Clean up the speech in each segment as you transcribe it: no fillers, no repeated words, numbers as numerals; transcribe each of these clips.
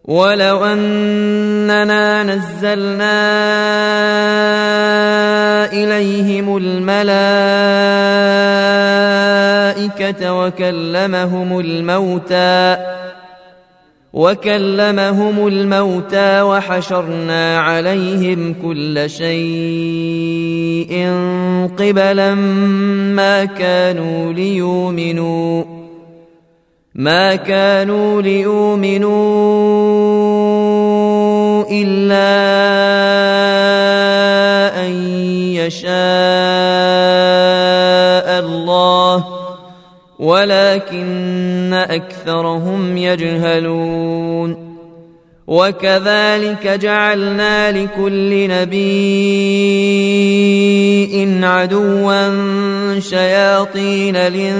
ولو أننا نزلنا إليهم الملائكة وكلمهم الموتى وحشرنا عليهم كل شيء قبلا ما كانوا ليؤمنوا إلا أن يشاء الله ولكن أكثرهم يجهلون. وكذلك جعلنا لكل نبي عدوا شياطين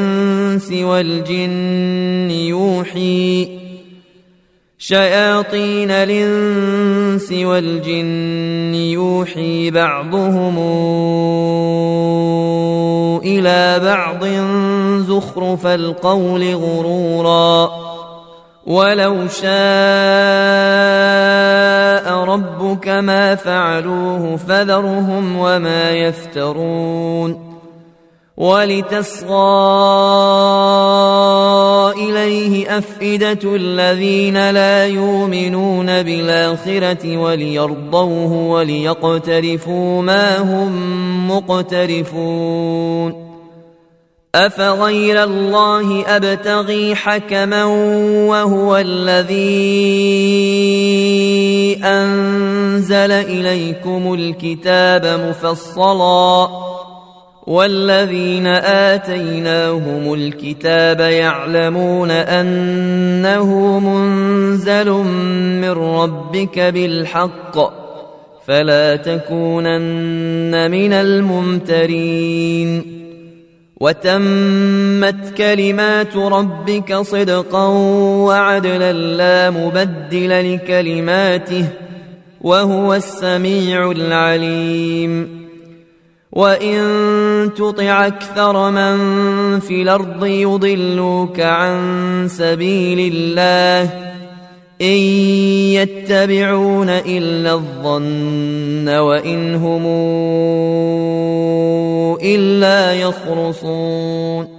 الإنس والجن يوحي بعضهم إلى بعض زخرف القول غرورا ولو شاء ربك ما فعلوه فذرهم وما يفترون. ولتصغى إليه أفئدة الذين لا يؤمنون بالآخرة وليرضوه وليقترفوا ما هم مقترفون. أفغير الله أبتغي حكما وهو الذي أنزل إليكم الكتاب مفصلا والذين آتيناهم الكتاب يعلمون أنه منزل من ربك بالحق فلا تكونن من الممترين. وتمت كلمات ربك صدقا وعدلا لا مبدل لكلماته وهو السميع العليم. وإن تطع أكثر من في الأرض يضلوك عن سبيل الله إن يتبعون إلا الظن وإن هم إلا يخرصون.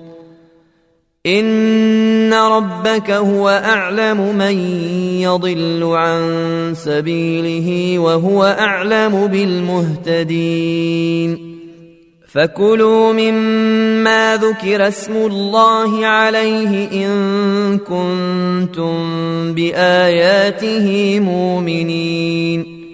إن ربك هو أعلم من يضل عن سبيله وهو أعلم بالمهتدين. فكلوا مما ذكر اسم الله عليه إن كنتم بآياته مؤمنين.